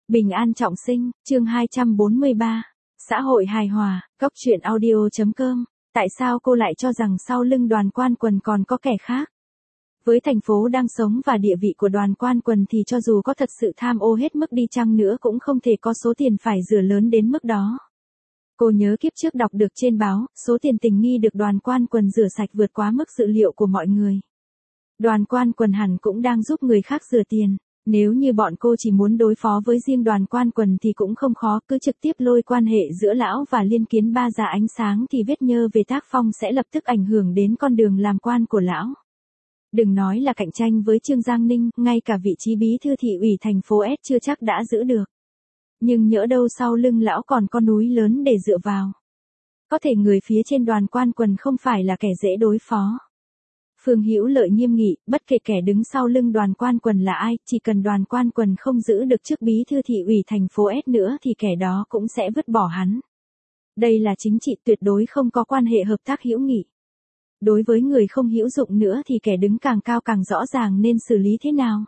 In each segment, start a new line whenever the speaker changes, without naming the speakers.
Bình an trọng sinh, chương 243. Xã hội hài hòa, góc truyện audio.com. Tại sao cô lại cho rằng sau lưng Đoàn Quan Quần còn có kẻ khác? Với thành phố đang sống và địa vị của Đoàn Quan Quần thì cho dù có thật sự tham ô hết mức đi chăng nữa cũng không thể có số tiền phải rửa lớn đến mức đó. Cô nhớ kiếp trước đọc được trên báo, số tiền tình nghi được Đoàn Quan Quần rửa sạch vượt quá mức dự liệu của mọi người. Đoàn Quan Quần hẳn cũng đang giúp người khác rửa tiền. Nếu như bọn cô chỉ muốn đối phó với riêng Đoàn Quan Quần thì cũng không khó, cứ trực tiếp lôi quan hệ giữa lão và Liên Kiến Ba ra ánh sáng thì vết nhơ về tác phong sẽ lập tức ảnh hưởng đến con đường làm quan của lão. Đừng nói là cạnh tranh với Trương Giang Ninh, ngay cả vị trí bí thư thị ủy thành phố S chưa chắc đã giữ được. Nhưng nhỡ đâu sau lưng lão còn có núi lớn để dựa vào. Có thể người phía trên Đoàn Quan Quần không phải là kẻ dễ đối phó. Phương Hữu Lợi nghiêm nghị, bất kể kẻ đứng sau lưng Đoàn Quan Quần là ai, chỉ cần Đoàn Quan Quần không giữ được chức bí thư thị ủy thành phố S nữa thì kẻ đó cũng sẽ vứt bỏ hắn. Đây là chính trị, tuyệt đối không có quan hệ hợp tác hữu nghị. Đối với người không hữu dụng nữa thì kẻ đứng càng cao càng rõ ràng nên xử lý thế nào.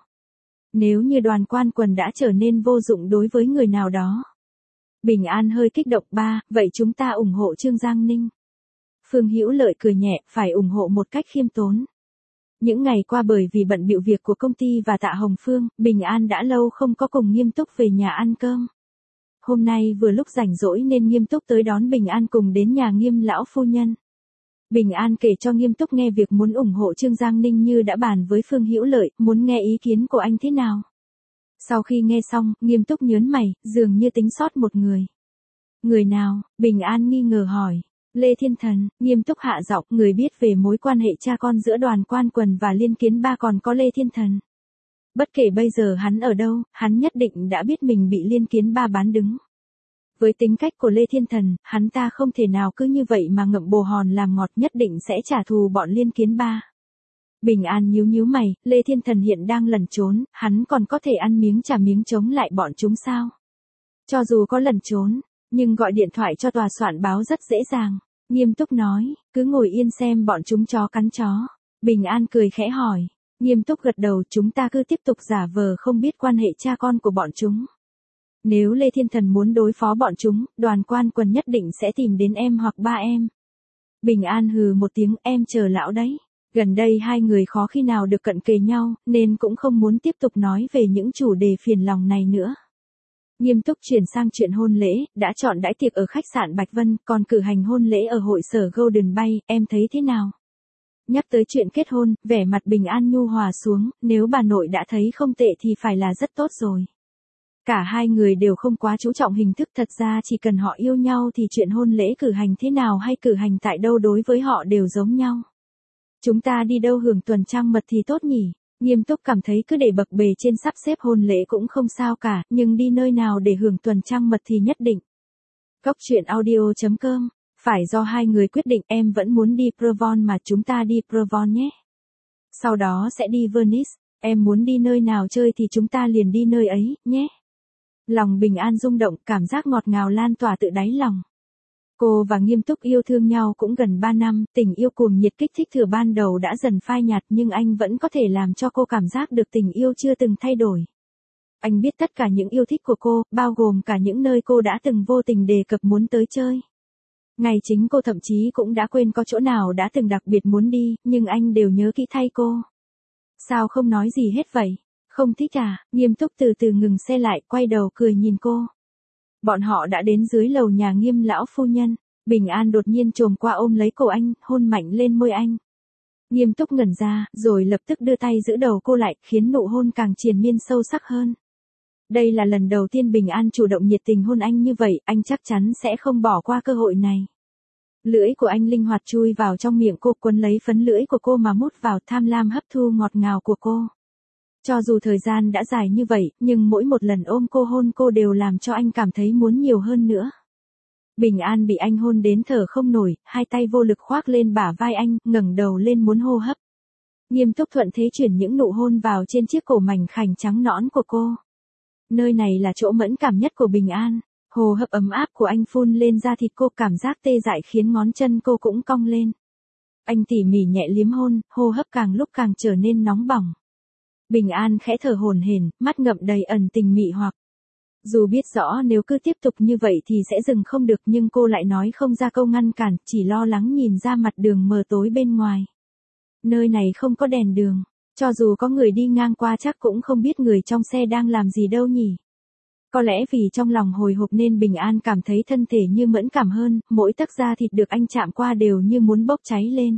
Nếu như Đoàn Quan Quần đã trở nên vô dụng đối với người nào đó. Bình An hơi kích động. Vậy chúng ta ủng hộ Trương Giang Ninh. Phương Hữu Lợi cười nhẹ, phải ủng hộ một cách khiêm tốn. Những ngày qua bởi vì bận bịu việc của công ty và Tạ Hồng Phương, Bình An đã lâu không có cùng Nghiêm Túc về nhà ăn cơm. Hôm nay vừa lúc rảnh rỗi nên Nghiêm Túc tới đón Bình An cùng đến nhà Nghiêm lão phu nhân. Bình An kể cho Nghiêm Túc nghe việc muốn ủng hộ Trương Giang Ninh như đã bàn với Phương Hữu Lợi, muốn nghe ý kiến của anh thế nào. Sau khi nghe xong, Nghiêm Túc nhớn mày, dường như tính sót một người. Người nào? Bình An nghi ngờ hỏi. Lê Thiên Thần. Nghiêm Túc hạ giọng, người biết về mối quan hệ cha con giữa Đoàn Quan Quần và Liên Kiến Ba còn có Lê Thiên Thần. Bất kể bây giờ hắn ở đâu, hắn nhất định đã biết mình bị Liên Kiến Ba bán đứng. Với tính cách của Lê Thiên Thần, hắn ta không thể nào cứ như vậy mà ngậm bồ hòn làm ngọt, nhất định sẽ trả thù bọn Liên Kiến Ba. Bình An nhíu mày, Lê Thiên Thần hiện đang lẩn trốn, hắn còn có thể ăn miếng trả miếng chống lại bọn chúng sao? Cho dù có lẩn trốn, nhưng gọi điện thoại cho tòa soạn báo rất dễ dàng. Nghiêm Túc nói, cứ ngồi yên xem bọn chúng chó cắn chó. Bình An cười khẽ hỏi. Nghiêm Túc gật đầu, chúng ta cứ tiếp tục giả vờ không biết quan hệ cha con của bọn chúng. Nếu Lê Thiên Thần muốn đối phó bọn chúng, Đoàn Quan Quần nhất định sẽ tìm đến em hoặc ba em. Bình An hừ một tiếng, em chờ lão đấy. Gần đây hai người khó khi nào được cận kề nhau, nên cũng không muốn tiếp tục nói về những chủ đề phiền lòng này nữa. Nghiêm Túc chuyển sang chuyện hôn lễ, đã chọn đãi tiệc ở khách sạn Bạch Vân, còn cử hành hôn lễ ở hội sở Golden Bay, em thấy thế nào? Nhắc tới chuyện kết hôn, vẻ mặt Bình An nhu hòa xuống, nếu bà nội đã thấy không tệ thì phải là rất tốt rồi. Cả hai người đều không quá chú trọng hình thức, thật ra chỉ cần họ yêu nhau thì chuyện hôn lễ cử hành thế nào hay cử hành tại đâu đối với họ đều giống nhau. Chúng ta đi đâu hưởng tuần trăng mật thì tốt nhỉ? Nghiêm Túc cảm thấy cứ để bập bề trên sắp xếp hôn lễ cũng không sao cả, nhưng đi nơi nào để hưởng tuần trăng mật thì nhất định. Góc truyện audio.com. Phải do hai người quyết định, em vẫn muốn đi Provence mà chúng ta đi Provence nhé. Sau đó sẽ đi Venice, em muốn đi nơi nào chơi thì chúng ta liền đi nơi ấy, nhé. Lòng Bình An rung động, cảm giác ngọt ngào lan tỏa tự đáy lòng. Cô và Nghiêm Túc yêu thương nhau cũng gần 3 năm, tình yêu cuồng nhiệt kích thích thừa ban đầu đã dần phai nhạt nhưng anh vẫn có thể làm cho cô cảm giác được tình yêu chưa từng thay đổi. Anh biết tất cả những yêu thích của cô, bao gồm cả những nơi cô đã từng vô tình đề cập muốn tới chơi. Ngày chính cô thậm chí cũng đã quên có chỗ nào đã từng đặc biệt muốn đi, nhưng anh đều nhớ kỹ thay cô. Sao không nói gì hết vậy? Không thích à? Nghiêm Túc từ từ ngừng xe lại, quay đầu cười nhìn cô. Bọn họ đã đến dưới lầu nhà Nghiêm lão phu nhân. Bình An đột nhiên chồm qua ôm lấy cổ anh, hôn mạnh lên môi anh. Nghiêm Túc ngẩn ra, rồi lập tức đưa tay giữ đầu cô lại, khiến nụ hôn càng triền miên sâu sắc hơn. Đây là lần đầu tiên Bình An chủ động nhiệt tình hôn anh như vậy, anh chắc chắn sẽ không bỏ qua cơ hội này. Lưỡi của anh linh hoạt chui vào trong miệng cô, quấn lấy phấn lưỡi của cô mà mút vào, tham lam hấp thu ngọt ngào của cô. Cho dù thời gian đã dài như vậy, nhưng mỗi một lần ôm cô hôn cô đều làm cho anh cảm thấy muốn nhiều hơn nữa. Bình An bị anh hôn đến thở không nổi, hai tay vô lực khoác lên bả vai anh, ngẩng đầu lên muốn hô hấp. Nghiêm Túc thuận thế chuyển những nụ hôn vào trên chiếc cổ mảnh khảnh trắng nõn của cô. Nơi này là chỗ mẫn cảm nhất của Bình An. Hồ hấp ấm áp của anh phun lên da thịt cô, cảm giác tê dại khiến ngón chân cô cũng cong lên. Anh tỉ mỉ nhẹ liếm hôn, hô hấp càng lúc càng trở nên nóng bỏng. Bình An khẽ thở hổn hển, mắt ngậm đầy ẩn tình mị hoặc. Dù biết rõ nếu cứ tiếp tục như vậy thì sẽ dừng không được nhưng cô lại nói không ra câu ngăn cản, chỉ lo lắng nhìn ra mặt đường mờ tối bên ngoài. Nơi này không có đèn đường, cho dù có người đi ngang qua chắc cũng không biết người trong xe đang làm gì đâu nhỉ. Có lẽ vì trong lòng hồi hộp nên Bình An cảm thấy thân thể như mẫn cảm hơn, mỗi tấc da thịt được anh chạm qua đều như muốn bốc cháy lên.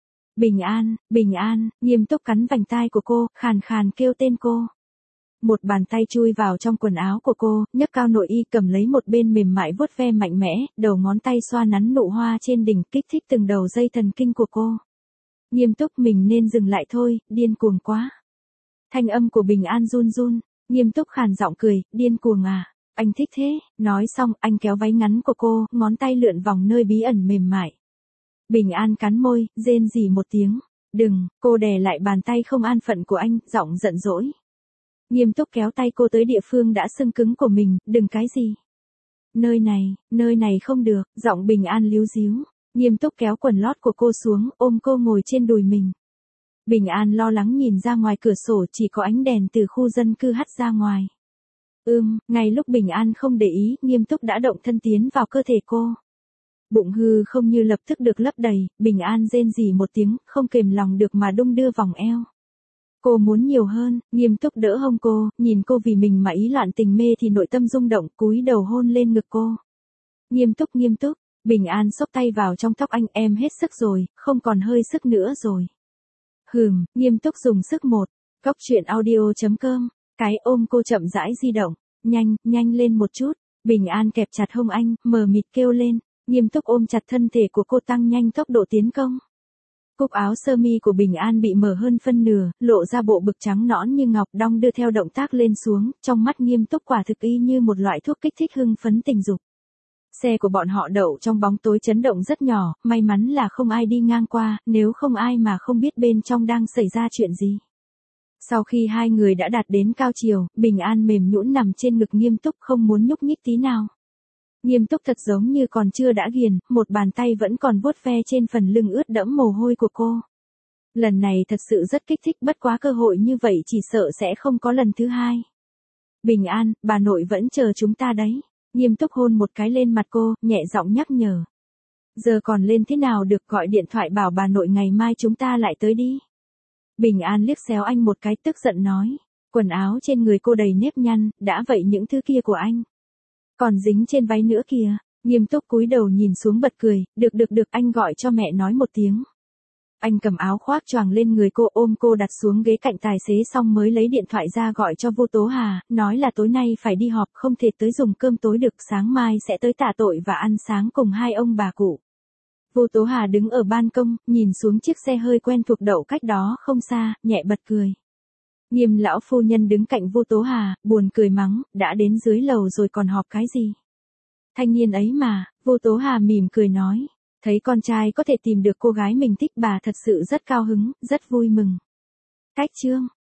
Bình An, nghiêm túc cắn vành tai của cô, khàn khàn kêu tên cô. Một bàn tay chui vào trong quần áo của cô, nhấc cao nội y cầm lấy một bên mềm mại vuốt ve mạnh mẽ, đầu ngón tay xoa nắn nụ hoa trên đỉnh kích thích từng đầu dây thần kinh của cô. Nghiêm túc mình nên dừng lại thôi, điên cuồng quá. Thanh âm của Bình An run run, nghiêm túc khàn giọng cười, điên cuồng à, anh thích thế, nói xong anh kéo váy ngắn của cô, ngón tay lượn vòng nơi bí ẩn mềm mại. Bình An cắn môi, rên rỉ một tiếng, đừng, cô đè lại bàn tay không an phận của anh, giọng giận dỗi. Nghiêm túc kéo tay cô tới địa phương đã sưng cứng của mình, đừng cái gì. Nơi này không được, giọng Bình An líu díu. Nghiêm túc kéo quần lót của cô xuống, ôm cô ngồi trên đùi mình. Bình An lo lắng nhìn ra ngoài cửa sổ chỉ có ánh đèn từ khu dân cư hắt ra ngoài. Ngay lúc Bình An không để ý, Nghiêm túc đã động thân tiến vào cơ thể cô. Bụng hư không như lập tức được lấp đầy, Bình An rên rỉ một tiếng, không kềm lòng được mà đung đưa vòng eo. Cô muốn nhiều hơn, Nghiêm túc đỡ hông cô, nhìn cô vì mình mà ý loạn tình mê thì nội tâm rung động, cúi đầu hôn lên ngực cô. Nghiêm túc, Bình An xốc tay vào trong tóc anh, em hết sức rồi, không còn hơi sức nữa rồi. Nghiêm túc dùng sức một. Góc truyện audio.com, cái ôm cô chậm rãi di động, nhanh lên một chút. Bình An kẹp chặt hông anh, mờ mịt kêu lên, Nghiêm túc ôm chặt thân thể của cô tăng nhanh tốc độ tiến công. Cúc áo sơ mi của Bình An bị mở hơn phân nửa, lộ ra bộ ngực trắng nõn như ngọc, đong đưa theo động tác lên xuống, trong mắt Nghiêm túc quả thực y như một loại thuốc kích thích hưng phấn tình dục. Xe của bọn họ đậu trong bóng tối chấn động rất nhỏ, may mắn là không ai đi ngang qua, nếu không ai mà không biết bên trong đang xảy ra chuyện gì. Sau khi hai người đã đạt đến cao chiều, Bình An mềm nhũn nằm trên ngực Nghiêm túc không muốn nhúc nhích tí nào. Nghiêm túc thật giống như còn chưa đã ghiền, một bàn tay vẫn còn vuốt ve trên phần lưng ướt đẫm mồ hôi của cô. Lần này thật sự rất kích thích, bất quá cơ hội như vậy chỉ sợ sẽ không có lần thứ hai. Bình An, bà nội vẫn chờ chúng ta đấy. Nghiêm túc hôn một cái lên mặt cô, nhẹ giọng nhắc nhở. Giờ còn lên thế nào được, gọi điện thoại bảo bà nội ngày mai chúng ta lại tới đi. Bình An liếc xéo anh một cái tức giận nói. Quần áo trên người cô đầy nếp nhăn, đã vậy những thứ kia của anh. Còn dính trên váy nữa kìa. Nghiêm túc cúi đầu nhìn xuống bật cười, được anh gọi cho mẹ nói một tiếng. Anh cầm áo khoác choàng lên người cô, ôm cô đặt xuống ghế cạnh tài xế xong mới lấy điện thoại ra gọi cho Vu Tố Hà, nói là tối nay phải đi họp không thể tới dùng cơm tối được, sáng mai sẽ tới tạ tội và ăn sáng cùng hai ông bà cụ. Vu Tố Hà đứng ở ban công, nhìn xuống chiếc xe hơi quen thuộc đậu cách đó không xa, nhẹ bật cười. Nghiêm lão phu nhân đứng cạnh Vu Tố Hà, buồn cười mắng, đã đến dưới lầu rồi còn họp cái gì? Thanh niên ấy mà, Vu Tố Hà mỉm cười nói. Thấy con trai có thể tìm được cô gái mình thích bà thật sự rất cao hứng, rất vui mừng. Cách chương